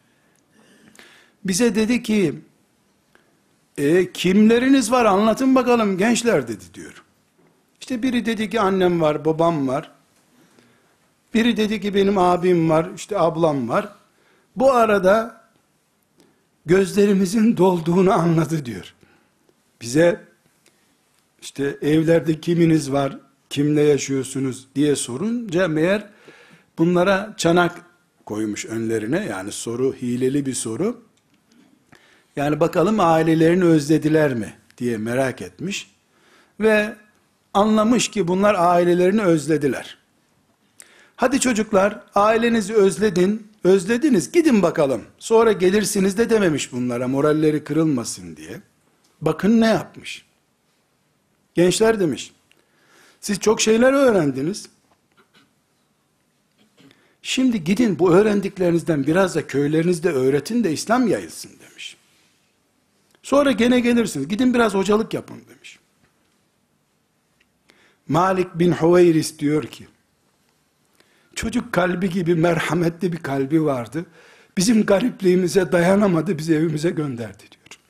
Bize dedi ki kimleriniz var anlatın bakalım gençler dedi diyor. İşte biri dedi ki annem var, babam var. Biri dedi ki benim abim var, işte ablam var. Bu arada gözlerimizin dolduğunu anladı diyor. Bize işte evlerde kiminiz var, kimle yaşıyorsunuz diye sorunca meğer bunlara çanak koymuş önlerine. Yani soru hileli bir soru. Yani bakalım ailelerini özlediler mi diye merak etmiş. Ve anlamış ki bunlar ailelerini özlediler. Hadi çocuklar ailenizi özlediniz gidin bakalım. Sonra gelirsiniz de dememiş bunlara moralleri kırılmasın diye. Bakın ne yapmış. Gençler demiş. Siz çok şeyler öğrendiniz. Şimdi gidin bu öğrendiklerinizden biraz da köylerinizde öğretin de İslam yayılsın demiş. Sonra gene gelirsiniz. Gidin biraz hocalık yapın demiş. Malik bin Hüveyris diyor ki, çocuk kalbi gibi merhametli bir kalbi vardı. Bizim garipliğimize dayanamadı, bizi evimize gönderdi diyor.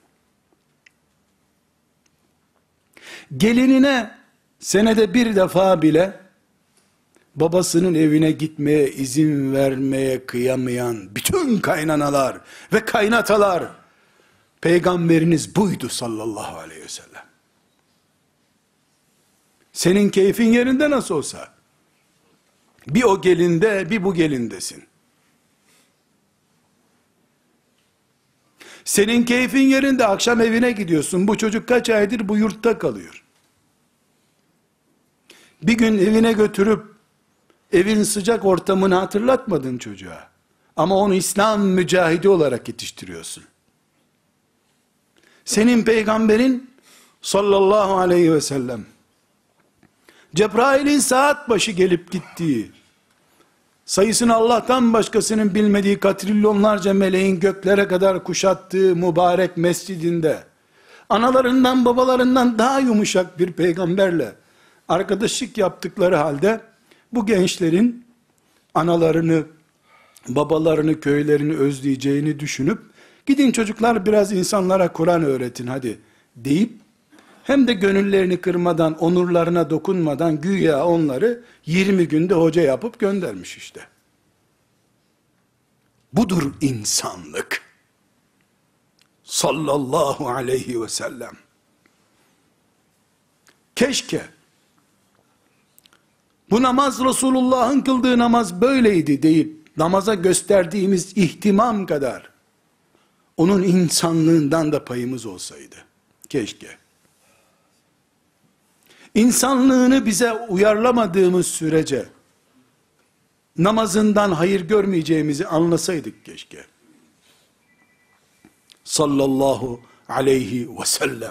Gelinine senede bir defa bile babasının evine gitmeye izin vermeye kıyamayan bütün kaynanalar ve kaynatalar, peygamberiniz buydu sallallahu aleyhi ve sellem. Senin keyfin yerinde nasıl olsa, bir o gelinde bir bu gelindesin. Senin keyfin yerinde akşam evine gidiyorsun, bu çocuk kaç aydır bu yurtta kalıyor. Bir gün evine götürüp, evin sıcak ortamını hatırlatmadın çocuğa. Ama onu İslam mücahidi olarak yetiştiriyorsun. Senin peygamberin sallallahu aleyhi ve sellem, Cebrail'in saat başı gelip gittiği, sayısını Allah'tan başkasının bilmediği katrilyonlarca meleğin göklere kadar kuşattığı mübarek mescidinde, analarından babalarından daha yumuşak bir peygamberle arkadaşlık yaptıkları halde, bu gençlerin analarını, babalarını, köylerini özleyeceğini düşünüp, gidin çocuklar biraz insanlara Kur'an öğretin hadi deyip, hem de gönüllerini kırmadan, onurlarına dokunmadan güya onları 20 günde hoca yapıp göndermiş işte. Budur insanlık. Sallallahu aleyhi ve sellem. Keşke bu namaz Resulullah'ın kıldığı namaz böyleydi deyip namaza gösterdiğimiz ihtimam kadar onun insanlığından da payımız olsaydı. Keşke. İnsanlığını bize uyarlamadığımız sürece namazından hayır görmeyeceğimizi anlasaydık keşke. Sallallahu aleyhi ve sellem.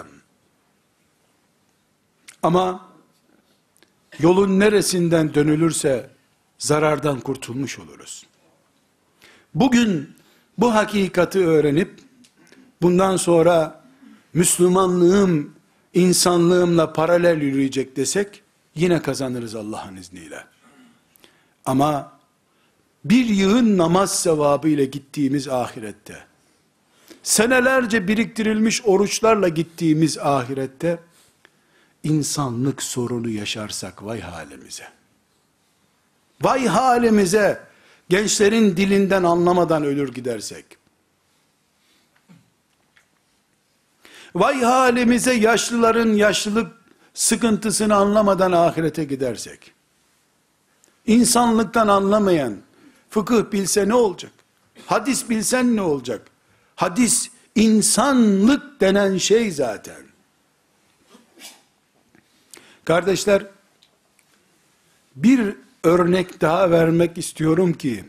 Ama yolun neresinden dönülürse zarardan kurtulmuş oluruz. Bugün bu hakikati öğrenip bundan sonra Müslümanlığım insanlığımla paralel yürüyecek desek yine kazanırız Allah'ın izniyle. Ama bir yığın namaz sevabı ile gittiğimiz ahirette, senelerce biriktirilmiş oruçlarla gittiğimiz ahirette, insanlık sorunu yaşarsak vay halimize. Vay halimize, gençlerin dilinden anlamadan ölür gidersek. Vay halimize, yaşlıların yaşlılık sıkıntısını anlamadan ahirete gidersek. İnsanlıktan anlamayan, fıkıh bilse ne olacak? Hadis bilsen ne olacak? Hadis, insanlık denen şey zaten. Kardeşler, bir örnek daha vermek istiyorum ki,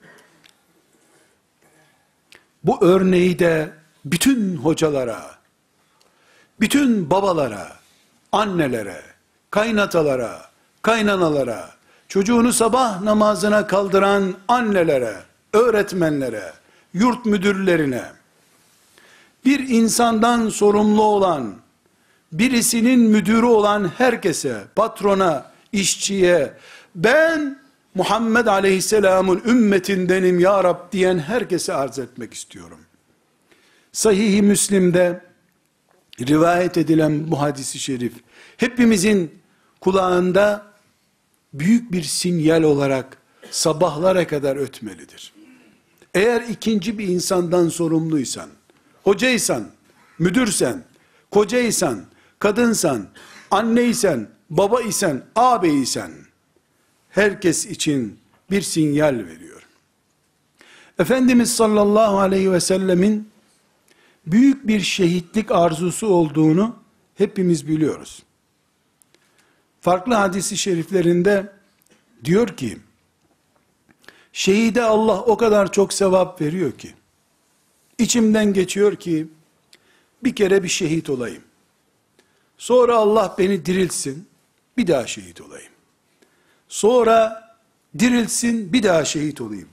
bu örneği de bütün hocalara, bütün babalara, annelere, kaynatalara, kaynanalara, çocuğunu sabah namazına kaldıran annelere, öğretmenlere, yurt müdürlerine, bir insandan sorumlu olan, birisinin müdürü olan herkese, patrona, işçiye, ben Muhammed Aleyhisselam'ın ümmetindenim ya Rab diyen herkese arz etmek istiyorum. Sahih-i Müslim'de rivayet edilen bu hadisi şerif, hepimizin kulağında büyük bir sinyal olarak sabahlara kadar ötmelidir. Eğer ikinci bir insandan sorumluysan, hocaysan, müdürsen, kocaysan, kadınsan, anneysen, babaysan, ağabeysen, herkes için bir sinyal veriyor. Efendimiz sallallahu aleyhi ve sellemin büyük bir şehitlik arzusu olduğunu hepimiz biliyoruz. Farklı hadisi şeriflerinde diyor ki, şehide Allah o kadar çok sevap veriyor ki, içimden geçiyor ki, bir kere bir şehit olayım. Sonra Allah beni diriltsin, bir daha şehit olayım. Sonra diriltsin, bir daha şehit olayım.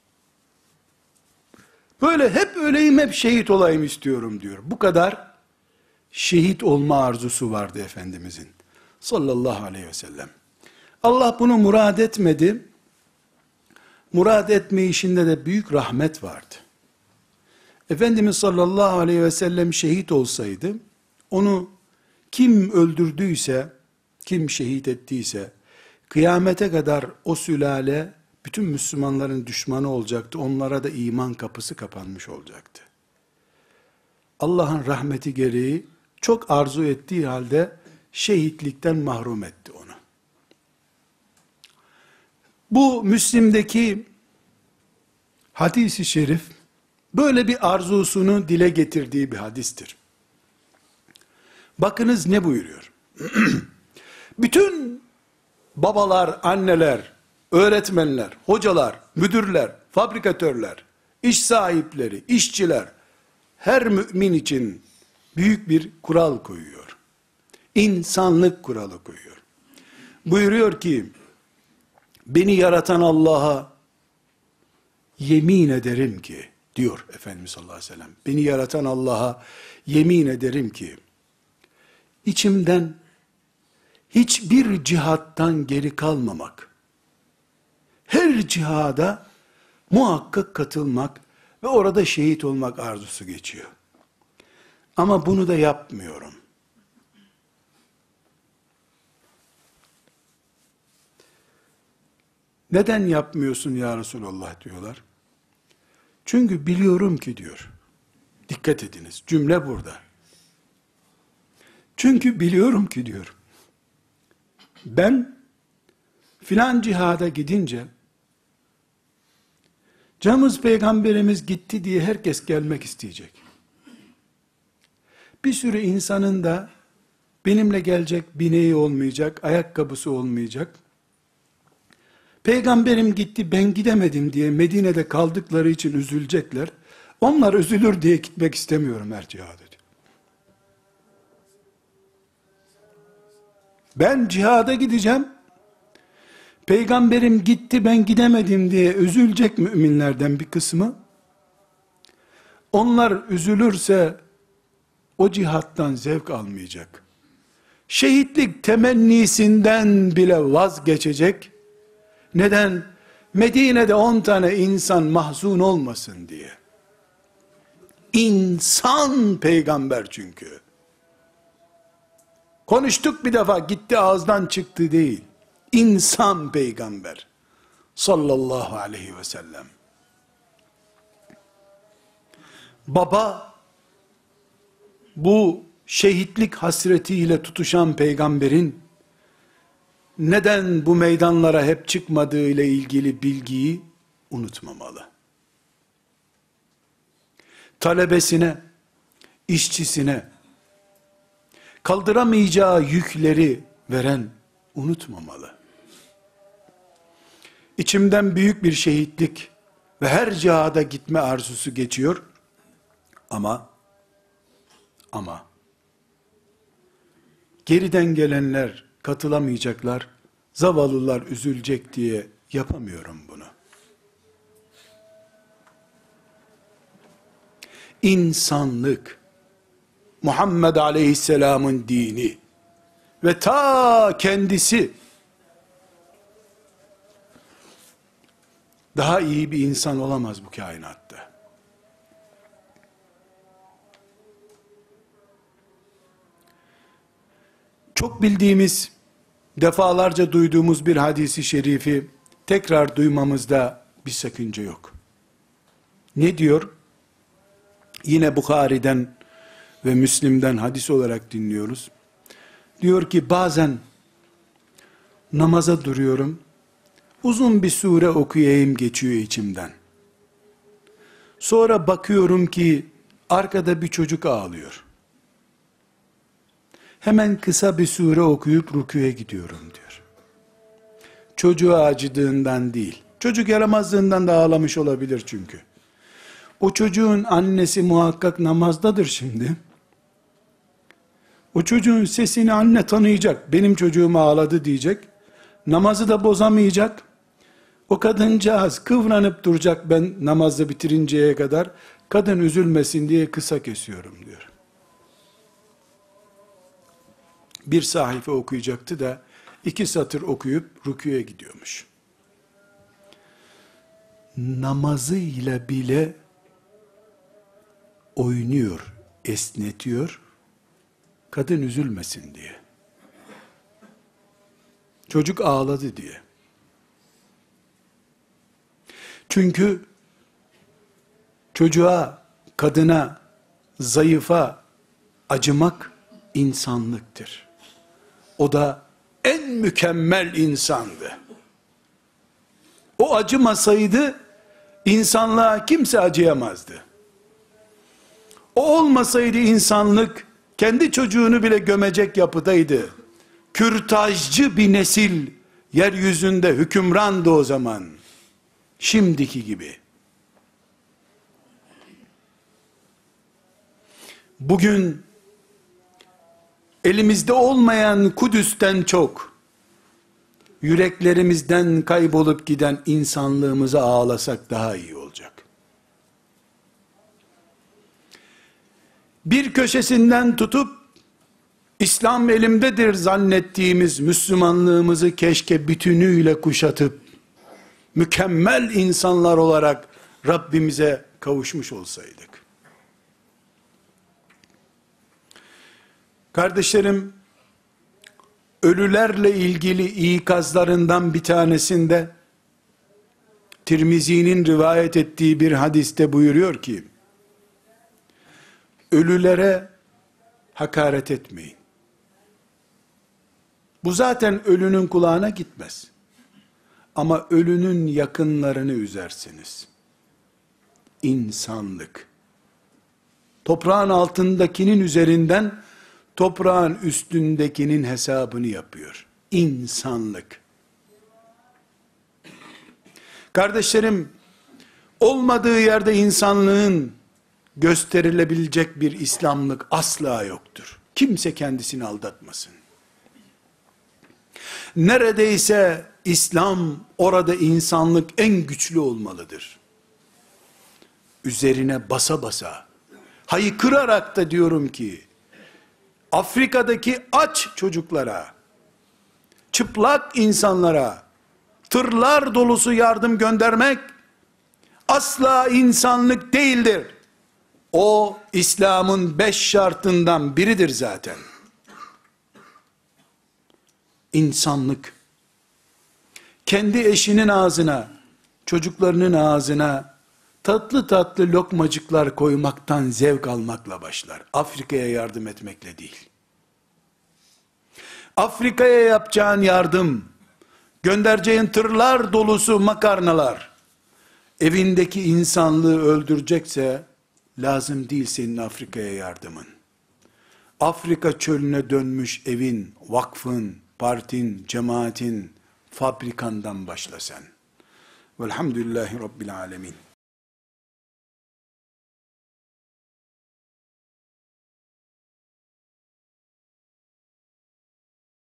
Böyle hep öleyim, hep şehit olayım istiyorum diyor. Bu kadar şehit olma arzusu vardı Efendimizin sallallahu aleyhi ve sellem. Allah bunu murad etmedi. Murad etme işinde de büyük rahmet vardı. Efendimiz sallallahu aleyhi ve sellem şehit olsaydı, onu kim öldürdüyse, kim şehit ettiyse, kıyamete kadar o sülale, bütün Müslümanların düşmanı olacaktı. Onlara da iman kapısı kapanmış olacaktı. Allah'ın rahmeti gereği, çok arzu ettiği halde, şehitlikten mahrum etti onu. Bu Müslim'deki hadis-i şerif, böyle bir arzusunu dile getirdiği bir hadistir. Bakınız ne buyuruyor? Bütün babalar, anneler, öğretmenler, hocalar, müdürler, fabrikatörler, iş sahipleri, işçiler, her mümin için büyük bir kural koyuyor. İnsanlık kuralı koyuyor. Buyuruyor ki, beni yaratan Allah'a yemin ederim ki, diyor Efendimiz sallallahu aleyhi ve sellem, beni yaratan Allah'a yemin ederim ki, içimden hiçbir cihattan geri kalmamak, her cihada muhakkak katılmak ve orada şehit olmak arzusu geçiyor. Ama bunu da yapmıyorum. Neden yapmıyorsun ya Resulallah diyorlar. Çünkü biliyorum ki diyor. Dikkat ediniz, cümle burada. Çünkü biliyorum ki diyor. Ben filan cihada gidince, canımız peygamberimiz gitti diye herkes gelmek isteyecek. Bir sürü insanın da benimle gelecek bineği olmayacak, ayakkabısı olmayacak. Peygamberim gitti ben gidemedim diye Medine'de kaldıkları için üzülecekler. Onlar üzülür diye gitmek istemiyorum her cihada diyor. Ben cihada gideceğim. Peygamberim gitti ben gidemedim diye üzülecek müminlerden bir kısmı. Onlar üzülürse o cihattan zevk almayacak. Şehitlik temennisinden bile vazgeçecek. Neden? Medine'de 10 tane insan mahzun olmasın diye. İnsan peygamber çünkü. Konuştuk bir defa, gitti ağızdan çıktı değil. İnsan peygamber. Sallallahu aleyhi ve sellem. Baba, bu şehitlik hasretiyle tutuşan peygamberin, neden bu meydanlara hep çıkmadığı ile ilgili bilgiyi unutmamalı. Talebesine, işçisine, kaldıramayacağı yükleri veren unutmamalı. İçimden büyük bir şehitlik ve her cihada gitme arzusu geçiyor. Ama geriden gelenler katılamayacaklar, zavallılar üzülecek diye yapamıyorum bunu. İnsanlık, Muhammed Aleyhisselam'ın dini ve ta kendisi daha iyi bir insan olamaz bu kainatta. Çok bildiğimiz defalarca duyduğumuz bir hadisi şerifi tekrar duymamızda bir sakınca yok. Ne diyor? Yine Bukhari'den ve Müslim'den hadis olarak dinliyoruz. Diyor ki bazen namaza duruyorum, uzun bir sure okuyayım geçiyor içimden. Sonra bakıyorum ki arkada bir çocuk ağlıyor. Hemen kısa bir sure okuyup rükûya gidiyorum diyor. Çocuğa acıdığından değil, çocuk yaramazlığından da ağlamış olabilir çünkü. O çocuğun annesi muhakkak namazdadır şimdi. O çocuğun sesini anne tanıyacak, benim çocuğum ağladı diyecek. Namazı da bozamayacak. O kadıncağız kıvranıp duracak ben namazı bitirinceye kadar. Kadın üzülmesin diye kısa kesiyorum diyor. Bir sayfa okuyacaktı da 2 satır okuyup rükûya gidiyormuş. Namazıyla bile oynuyor, esnetiyor. Kadın üzülmesin diye. Çocuk ağladı diye. Çünkü çocuğa, kadına, zayıfa acımak insanlıktır. O da en mükemmel insandı. O acımasaydı insanlığa kimse acıyamazdı. O olmasaydı insanlık kendi çocuğunu bile gömecek yapıdaydı. Kürtajcı bir nesil yeryüzünde hükümrandı o zaman. Şimdiki gibi. Bugün elimizde olmayan Kudüs'ten çok yüreklerimizden kaybolup giden insanlığımıza ağlasak daha iyi olacak. Bir köşesinden tutup İslam elimdedir zannettiğimiz Müslümanlığımızı keşke bütünüyle kuşatıp mükemmel insanlar olarak Rabbimize kavuşmuş olsaydık. Kardeşlerim, ölülerle ilgili ikazlarından bir tanesinde Tirmizi'nin rivayet ettiği bir hadiste buyuruyor ki, ölülere hakaret etmeyin. Bu zaten ölünün kulağına gitmez. Ama ölünün yakınlarını üzersiniz. İnsanlık. Toprağın altındakinin üzerinden toprağın üstündekinin hesabını yapıyor. İnsanlık. Kardeşlerim, olmadığı yerde insanlığın gösterilebilecek bir İslamlık asla yoktur. Kimse kendisini aldatmasın. Neredeyse İslam, orada insanlık en güçlü olmalıdır. Üzerine basa basa, haykırarak da diyorum ki, Afrika'daki aç çocuklara, çıplak insanlara, tırlar dolusu yardım göndermek, asla insanlık değildir. O, İslam'ın 5 şartından biridir zaten. İnsanlık, kendi eşinin ağzına, çocuklarının ağzına, tatlı tatlı lokmacıklar koymaktan zevk almakla başlar. Afrika'ya yardım etmekle değil. Afrika'ya yapacağın yardım, göndereceğin tırlar dolusu makarnalar, evindeki insanlığı öldürecekse, lazım değil senin Afrika'ya yardımın. Afrika çölüne dönmüş evin, vakfın, partin, cemaatin, fabrikandan başla sen. Velhamdülillahi Rabbil alemin.